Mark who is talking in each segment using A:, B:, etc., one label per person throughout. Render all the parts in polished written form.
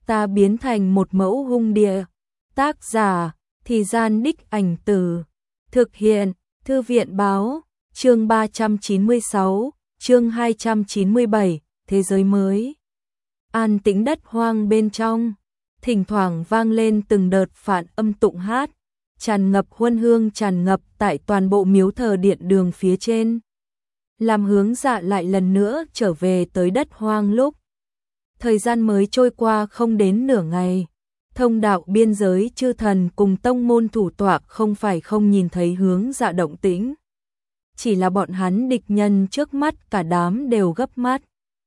A: ta biến thành một mẫu hung địa. Tác giả, Thì Gian Đích Ảnh Từ. Thực hiện, Thư viện Báo, chương 396, chương 297, Thế giới mới. An tĩnh đất hoang bên trong, thỉnh thoảng vang lên từng đợt phản âm tụng hát, tràn ngập huân hương tràn ngập tại toàn bộ miếu thờ điện đường phía trên. Làm Hướng Dạ lại lần nữa trở về tới đất hoang lúc. Thời gian mới trôi qua không đến nửa ngày, thông đạo biên giới chư thần cùng tông môn thủ tọa không phải không nhìn thấy Hướng Dạ động tĩnh. Chỉ là bọn hắn địch nhân trước mắt cả đám đều gấp mắt.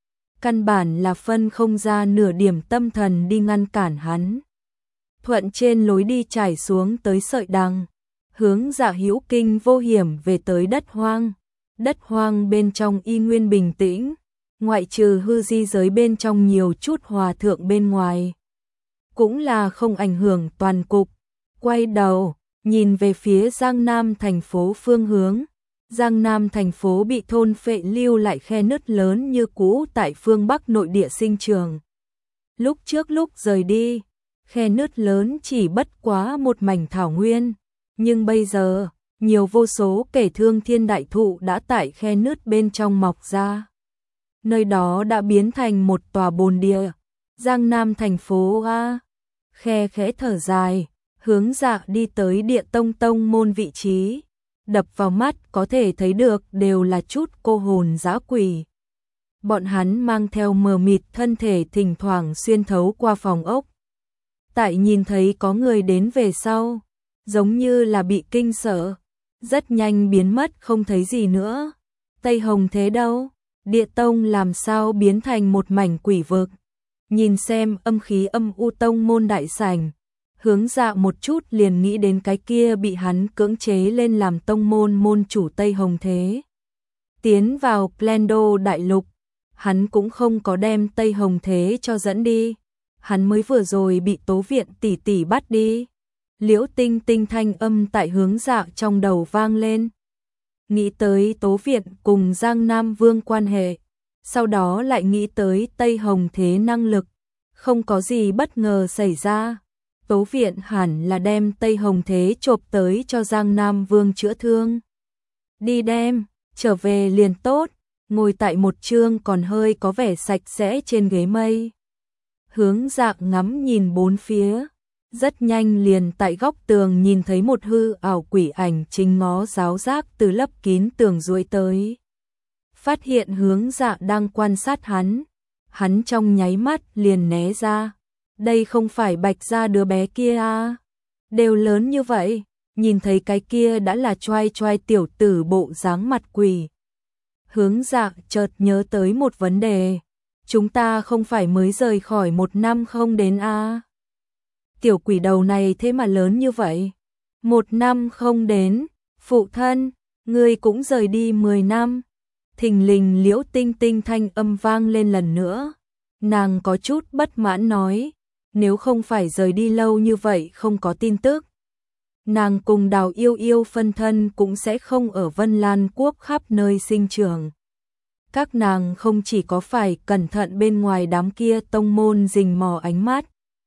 A: Căn bản là phân không ra nửa điểm tâm thần đi ngăn cản hắn. Thuận trên lối đi trải xuống tới sợi đằng, Hướng Dạ hữu kinh vô hiểm về tới đất hoang. Đất hoang bên trong y nguyên bình tĩnh, ngoại trừ hư di giới bên trong nhiều chút hòa thượng bên ngoài. Cũng là không ảnh hưởng toàn cục. Quay đầu, nhìn về phía Giang Nam thành phố phương hướng. Giang Nam thành phố bị thôn phệ lưu lại khe nứt lớn như cũ tại phương Bắc nội địa sinh trường. Lúc trước lúc rời đi, khe nứt lớn chỉ bất quá một mảnh thảo nguyên, nhưng bây giờ, nhiều vô số kẻ thương thiên đại thụ đã tại khe nứt bên trong mọc ra. Nơi đó đã biến thành một tòa bồn địa. Giang Nam thành phố a. Khe khẽ thở dài, Hướng Dạ đi tới Địa Tông môn vị trí. Đập vào mắt có thể thấy được đều là chút cô hồn dã quỷ. Bọn hắn mang theo mờ mịt thân thể thỉnh thoảng xuyên thấu qua phòng ốc. Tại nhìn thấy có người đến về sau, giống như là bị kinh sợ, rất nhanh biến mất không thấy gì nữa. Tây Hồng thế đâu? Địa Tông làm sao biến thành một mảnh quỷ vực? Nhìn xem âm khí âm u tông môn đại sảnh, Hướng Dạ một chút liền nghĩ đến cái kia bị hắn cưỡng chế lên làm tông môn môn chủ Tây Hồng thế. Tiến vào Plendo đại lục, hắn cũng không có đem Tây Hồng thế cho dẫn đi. Hắn mới vừa rồi bị Tố Viện tỷ tỷ bắt đi. Liễu Tinh Tinh thanh âm tại Hướng Dạ trong đầu vang lên. Nghĩ tới Tố Viện cùng Giang Nam Vương quan hệ, sau đó lại nghĩ tới Tây Hồng thế năng lực, không có gì bất ngờ xảy ra. Tố Viện hẳn là đem Tây Hồng thế chộp tới cho Giang Nam Vương chữa thương. Đi đem, trở về liền tốt, ngồi tại một chương còn hơi có vẻ sạch sẽ trên ghế mây. Hướng Dạ ngắm nhìn bốn phía, rất nhanh liền tại góc tường nhìn thấy một hư ảo quỷ ảnh chính ngó giáo giác từ lấp kín tường duỗi tới. Phát hiện Hướng Dạ đang quan sát hắn trong nháy mắt liền né ra. Đây không phải Bạch Gia đứa bé kia à? Đều lớn như vậy, nhìn thấy cái kia đã là choai choai tiểu tử bộ dáng mặt quỷ. Hướng Dạ chợt nhớ tới một vấn đề. Chúng ta không phải mới rời khỏi 1 năm không đến à? Tiểu quỷ đầu này thế mà lớn như vậy. 1 năm không đến, phụ thân, ngươi cũng rời đi 10 năm. Thình lình Liễu Tinh Tinh thanh âm vang lên lần nữa. Nàng có chút bất mãn nói, nếu không phải rời đi lâu như vậy không có tin tức, nàng cùng Đào Yêu Yêu phân thân cũng sẽ không ở Vân Lan Quốc khắp nơi sinh trưởng. Các nàng không chỉ có phải cẩn thận bên ngoài đám kia tông môn rình mò ánh mắt,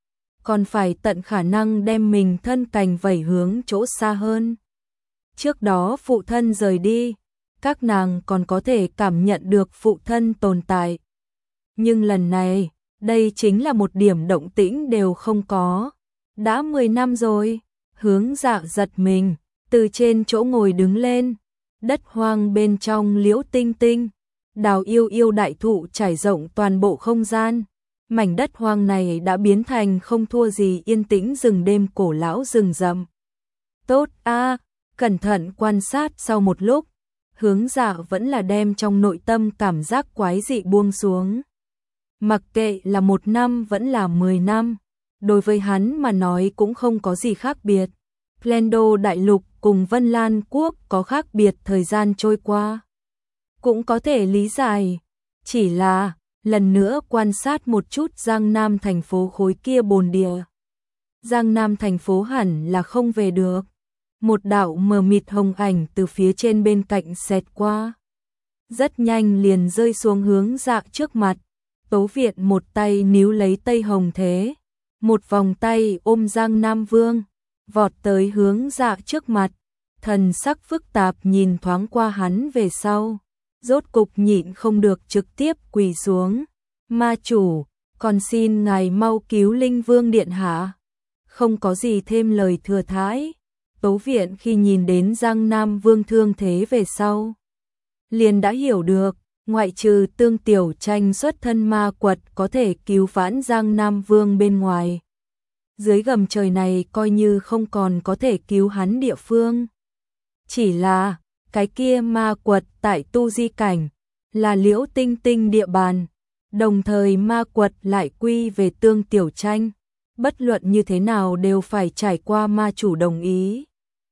A: còn phải tận khả năng đem mình thân cành vẩy hướng chỗ xa hơn. Trước đó phụ thân rời đi, các nàng còn có thể cảm nhận được phụ thân tồn tại. Nhưng lần này, đây chính là một điểm động tĩnh đều không có. Đã 10 năm rồi. Hướng Dạ giật mình, từ trên chỗ ngồi đứng lên. Đất hoang bên trong Liễu Tinh Tinh, Đào Yêu Yêu đại thụ trải rộng toàn bộ không gian. Mảnh đất hoang này đã biến thành không thua gì yên tĩnh rừng đêm cổ lão rừng rậm. Tốt a, cẩn thận quan sát sau một lúc, Hướng Dạ vẫn là đem trong nội tâm cảm giác quái dị buông xuống. Mặc kệ là 1 năm vẫn là 10 năm, đối với hắn mà nói cũng không có gì khác biệt. Plendo đại lục cùng Vân Lan Quốc có khác biệt thời gian trôi qua. Cũng có thể lý giải, chỉ là lần nữa quan sát một chút Giang Nam thành phố khối kia bồn địa. Giang Nam thành phố hẳn là không về được. Một đạo mờ mịt hồng ảnh từ phía trên bên cạnh xẹt qua. Rất nhanh liền rơi xuống Hướng Dạ trước mặt. Tố Viện một tay níu lấy Tây Hồng thế, một vòng tay ôm Giang Nam Vương, vọt tới hướng Dạ trước mặt, thần sắc phức tạp nhìn thoáng qua hắn về sau, rốt cục nhịn không được trực tiếp quỳ xuống. Ma chủ, còn xin ngài mau cứu Linh Vương điện hạ. Không có gì thêm lời thừa thãi. Tố Viện khi nhìn đến Giang Nam Vương thương thế về sau, liền đã hiểu được, ngoại trừ Tương Tiểu Tranh xuất thân ma quật có thể cứu vãn Giang Nam Vương bên ngoài, dưới gầm trời này coi như không còn có thể cứu hắn địa phương. Chỉ là, cái kia ma quật tại tu di cảnh, là Liễu Tinh Tinh địa bàn, đồng thời ma quật lại quy về Tương Tiểu Tranh, bất luận như thế nào đều phải trải qua ma chủ đồng ý.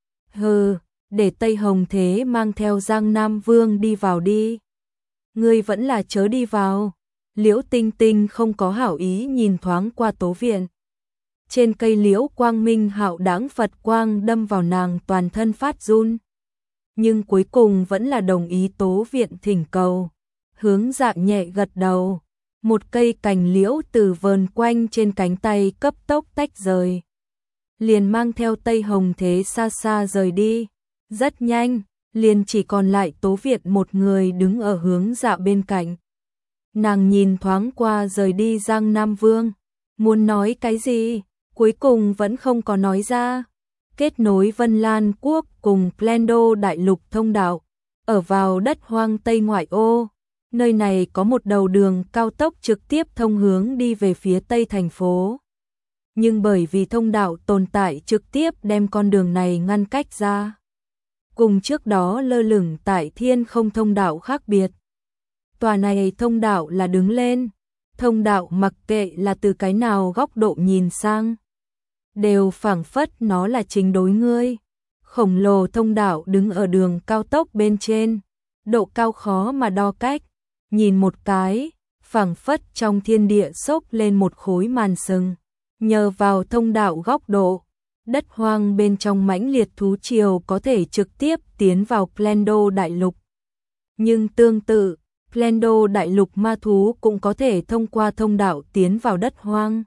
A: Hừ, để Tây Hồng Thế mang theo Giang Nam Vương đi vào đi. Ngươi vẫn là chớ đi vào. Liễu Tinh Tinh không có hảo ý nhìn thoáng qua Tố Viện. Trên cây liễu quang minh hạo đãng Phật quang đâm vào nàng toàn thân phát run. Nhưng cuối cùng vẫn là đồng ý Tố Viện thỉnh cầu. Hướng Dạ nhẹ gật đầu. Một cây cành liễu từ vờn quanh trên cánh tay cấp tốc tách rời. Liền mang theo Tây Hồng Thế xa xa rời đi. Rất nhanh, liền chỉ còn lại Tố Viện một người đứng ở Hướng Dạ bên cạnh. Nàng nhìn thoáng qua rời đi Giang Nam Vương, muốn nói cái gì, cuối cùng vẫn không có nói ra. Kết nối Vân Lan Quốc cùng Plendo Đại Lục thông đạo, ở vào đất hoang Tây ngoại ô. Nơi này có một đầu đường cao tốc trực tiếp thông hướng đi về phía Tây thành phố. Nhưng bởi vì thông đạo tồn tại trực tiếp đem con đường này ngăn cách ra. Cùng trước đó lơ lửng tại thiên không thông đạo khác biệt. Tòa này thông đạo là đứng lên. Thông đạo mặc kệ là từ cái nào góc độ nhìn sang, đều phảng phất nó là chính đối ngươi. Khổng lồ thông đạo đứng ở đường cao tốc bên trên. Độ cao khó mà đo cách. Nhìn một cái, phảng phất trong thiên địa xốc lên một khối màn sừng. Nhờ vào thông đạo góc độ, đất hoang bên trong mãnh liệt thú triều có thể trực tiếp tiến vào Plendo Đại Lục. Nhưng tương tự, Plendo Đại Lục ma thú cũng có thể thông qua thông đạo tiến vào đất hoang.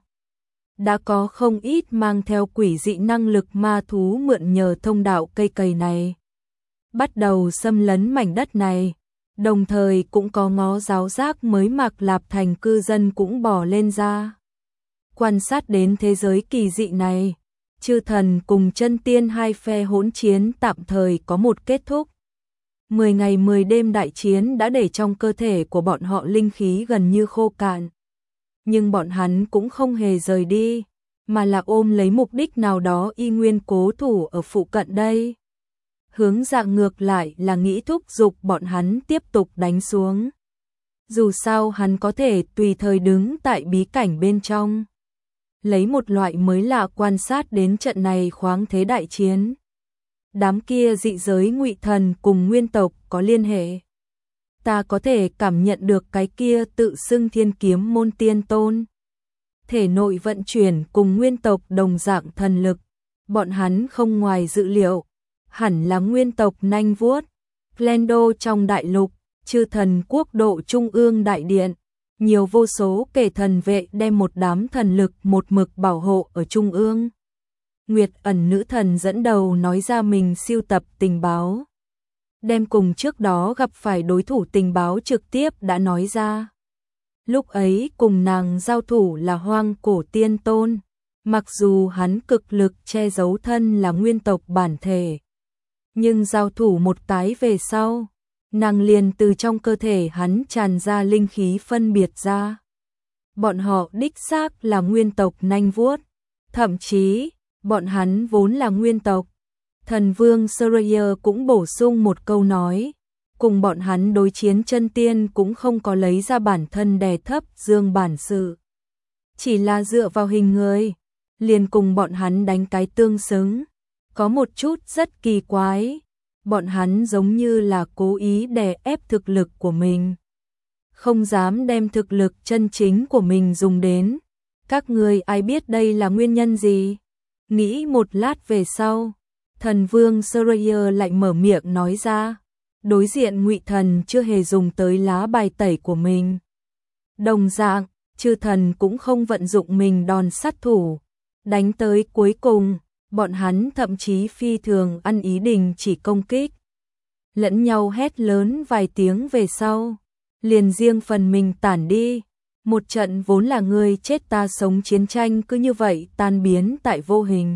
A: Đã có không ít mang theo quỷ dị năng lực ma thú mượn nhờ thông đạo cây cầy này, bắt đầu xâm lấn mảnh đất này. Đồng thời cũng có ngó giáo giác mới Mạc Lạp thành cư dân cũng bỏ lên ra. Quan sát đến thế giới kỳ dị này, chư thần cùng chân tiên hai phe hỗn chiến tạm thời có một kết thúc. 10 ngày 10 đêm đại chiến đã để trong cơ thể của bọn họ linh khí gần như khô cạn. Nhưng bọn hắn cũng không hề rời đi, mà là ôm lấy mục đích nào đó y nguyên cố thủ ở phụ cận đây. Hướng Dạ ngược lại là nghĩ thúc giục bọn hắn tiếp tục đánh xuống. Dù sao hắn có thể tùy thời đứng tại bí cảnh bên trong, lấy một loại mới lạ quan sát đến trận này khoáng thế đại chiến. Đám kia dị giới ngụy thần cùng nguyên tộc có liên hệ. Ta có thể cảm nhận được cái kia tự xưng thiên kiếm môn tiên tôn. Thể nội vận chuyển cùng nguyên tộc đồng dạng thần lực. Bọn hắn không ngoài dự liệu, hẳn là nguyên tộc nanh vuốt. Plendo trong đại lục, chư thần quốc độ trung ương đại điện, nhiều vô số kẻ thần vệ đem một đám thần lực một mực bảo hộ ở trung ương. Nguyệt ẩn nữ thần dẫn đầu nói ra mình siêu tập tình báo, đem cùng trước đó gặp phải đối thủ tình báo trực tiếp đã nói ra. Lúc ấy cùng nàng giao thủ là Hoang Cổ Tiên Tôn, mặc dù hắn cực lực che giấu thân là nguyên tộc bản thể, nhưng giao thủ một cái về sau, nàng liền từ trong cơ thể hắn tràn ra linh khí phân biệt ra. Bọn họ đích xác là nguyên tộc nanh vuốt, thậm chí, bọn hắn vốn là nguyên tộc. Thần vương Surayer cũng bổ sung một câu nói, cùng bọn hắn đối chiến chân tiên cũng không có lấy ra bản thân đè thấp dương bản sự. Chỉ là dựa vào hình người, liền cùng bọn hắn đánh cái tương xứng. Có một chút rất kỳ quái, bọn hắn giống như là cố ý đè ép thực lực của mình, không dám đem thực lực chân chính của mình dùng đến. Các người ai biết đây là nguyên nhân gì? Nghĩ một lát về sau, thần vương Surayer lại mở miệng nói ra, đối diện ngụy thần chưa hề dùng tới lá bài tẩy của mình. Đồng dạng, chư thần cũng không vận dụng mình đòn sát thủ. Đánh tới cuối cùng, bọn hắn thậm chí phi thường ăn ý đình chỉ công kích. Lẫn nhau hét lớn vài tiếng về sau, liền riêng phần mình tản đi. Một trận vốn là người chết ta sống chiến tranh cứ như vậy tan biến tại vô hình.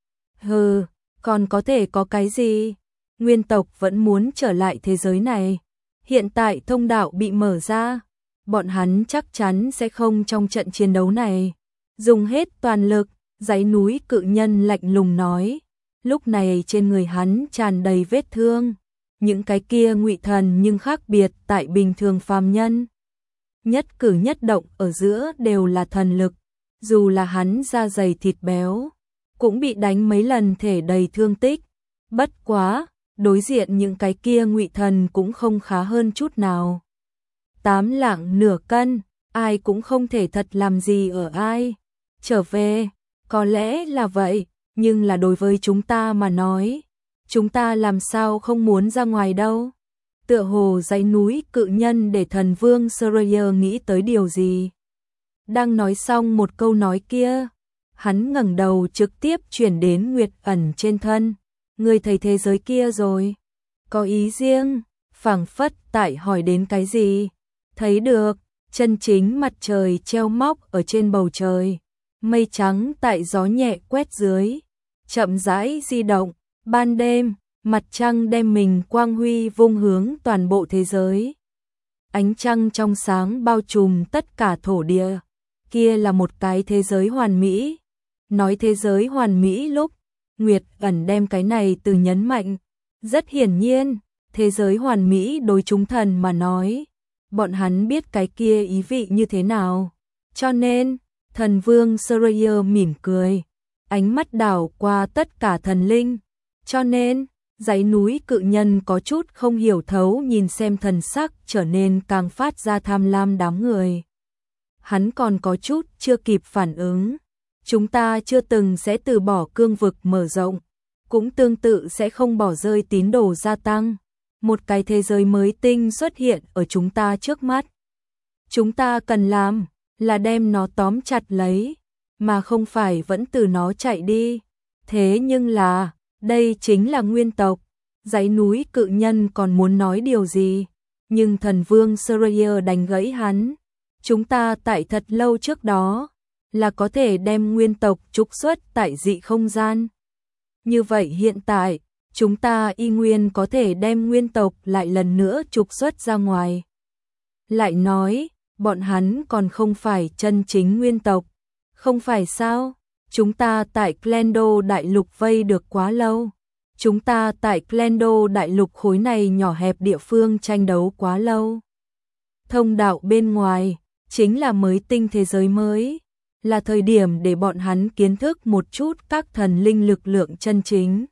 A: Hừ, còn có thể có cái gì? Nguyên tộc vẫn muốn trở lại thế giới này. Hiện tại thông đạo bị mở ra, bọn hắn chắc chắn sẽ không trong trận chiến đấu này dùng hết toàn lực. Dãy núi cự nhân lạnh lùng nói. Lúc này trên người hắn tràn đầy vết thương. Những cái kia ngụy thần nhưng khác biệt tại bình thường phàm nhân. Nhất cử nhất động ở giữa đều là thần lực. Dù là hắn da dày thịt béo, cũng bị đánh mấy lần thể đầy thương tích. Bất quá, đối diện những cái kia ngụy thần cũng không khá hơn chút nào. 8 lạng nửa cân, ai cũng không thể thật làm gì ở ai. Trở về, có lẽ là vậy, nhưng là đối với chúng ta mà nói, chúng ta làm sao không muốn ra ngoài đâu. Tựa hồ dãy núi cự nhân để thần vương Surayer nghĩ tới điều gì. Đang nói xong một câu nói kia, hắn ngẩng đầu trực tiếp chuyển đến Nguyệt Ẩn trên thân. Người thấy thế giới kia rồi, có ý riêng, phảng phất tại hỏi đến cái gì. Thấy được, chân chính mặt trời treo móc ở trên bầu trời, mây trắng tại gió nhẹ quét dưới, chậm rãi di động, ban đêm, mặt trăng đem mình quang huy vung hướng toàn bộ thế giới. Ánh trăng trong sáng bao trùm tất cả thổ địa, kia là một cái thế giới hoàn mỹ. Nói thế giới hoàn mỹ lúc, Nguyệt Ẩn đem cái này từ nhấn mạnh. Rất hiển nhiên, thế giới hoàn mỹ đối chúng thần mà nói, bọn hắn biết cái kia ý vị như thế nào. Cho nên, thần vương Surayer mỉm cười, ánh mắt đảo qua tất cả thần linh. Cho nên, dãy núi cự nhân có chút không hiểu thấu nhìn xem thần sắc trở nên càng phát ra tham lam đám người. Hắn còn có chút chưa kịp phản ứng. Chúng ta chưa từng sẽ từ bỏ cương vực mở rộng, cũng tương tự sẽ không bỏ rơi tín đồ gia tăng. Một cái thế giới mới tinh xuất hiện ở chúng ta trước mắt. Chúng ta cần làm là đem nó tóm chặt lấy, mà không phải vẫn từ nó chạy đi. Thế nhưng là, đây chính là nguyên tộc. Dãy núi cự nhân còn muốn nói điều gì, nhưng thần vương Surayer đánh gãy hắn. Chúng ta tại thật lâu trước đó là có thể đem nguyên tộc trục xuất tại dị không gian. Như vậy hiện tại, chúng ta y nguyên có thể đem nguyên tộc lại lần nữa trục xuất ra ngoài. Lại nói, bọn hắn còn không phải chân chính nguyên tộc. Không phải sao? Chúng ta tại Klendo đại lục vây được quá lâu. Chúng ta tại Klendo đại lục khối này nhỏ hẹp địa phương tranh đấu quá lâu. Thông đạo bên ngoài, chính là mới tinh thế giới mới. Là thời điểm để bọn hắn kiến thức một chút các thần linh lực lượng chân chính.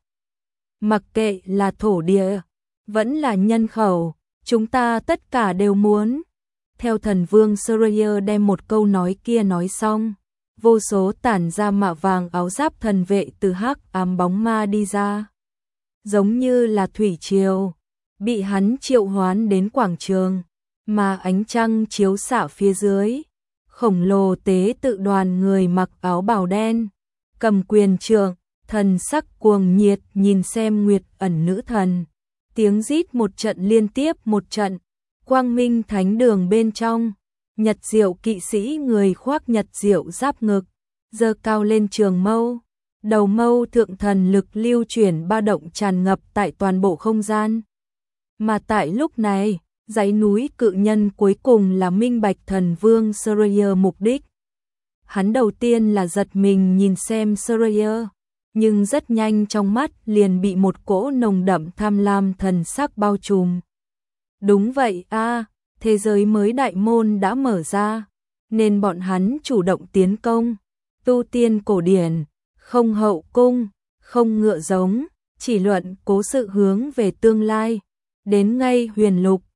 A: Mặc kệ là thổ địa, vẫn là nhân khẩu, chúng ta tất cả đều muốn. Theo thần vương Surayer đem một câu nói kia nói xong, vô số tản ra mạ vàng áo giáp thần vệ từ hắc ám bóng ma đi ra. Giống như là thủy triều, bị hắn triệu hoán đến quảng trường, mà ánh trăng chiếu xạ phía dưới. Khổng lồ tế tự đoàn người mặc áo bào đen, cầm quyền trượng, thần sắc cuồng nhiệt nhìn xem Nguyệt Ẩn nữ thần. Tiếng rít một trận liên tiếp một trận, quang minh thánh đường bên trong, nhật diệu kỵ sĩ người khoác nhật diệu giáp ngực, giơ cao lên trường mâu, đầu mâu thượng thần lực lưu chuyển ba động tràn ngập tại toàn bộ không gian. Mà tại lúc này, dãy núi cự nhân cuối cùng là minh bạch thần vương Surayer mục đích. Hắn đầu tiên là giật mình nhìn xem Surayer, nhưng rất nhanh trong mắt liền bị một cỗ nồng đậm tham lam thần sắc bao trùm. Đúng vậy a, thế giới mới đại môn đã mở ra, nên bọn hắn chủ động tiến công. Tu tiên cổ điển, không hậu cung, không ngựa giống, chỉ luận cố sự hướng về tương lai. Đến ngay huyền lục,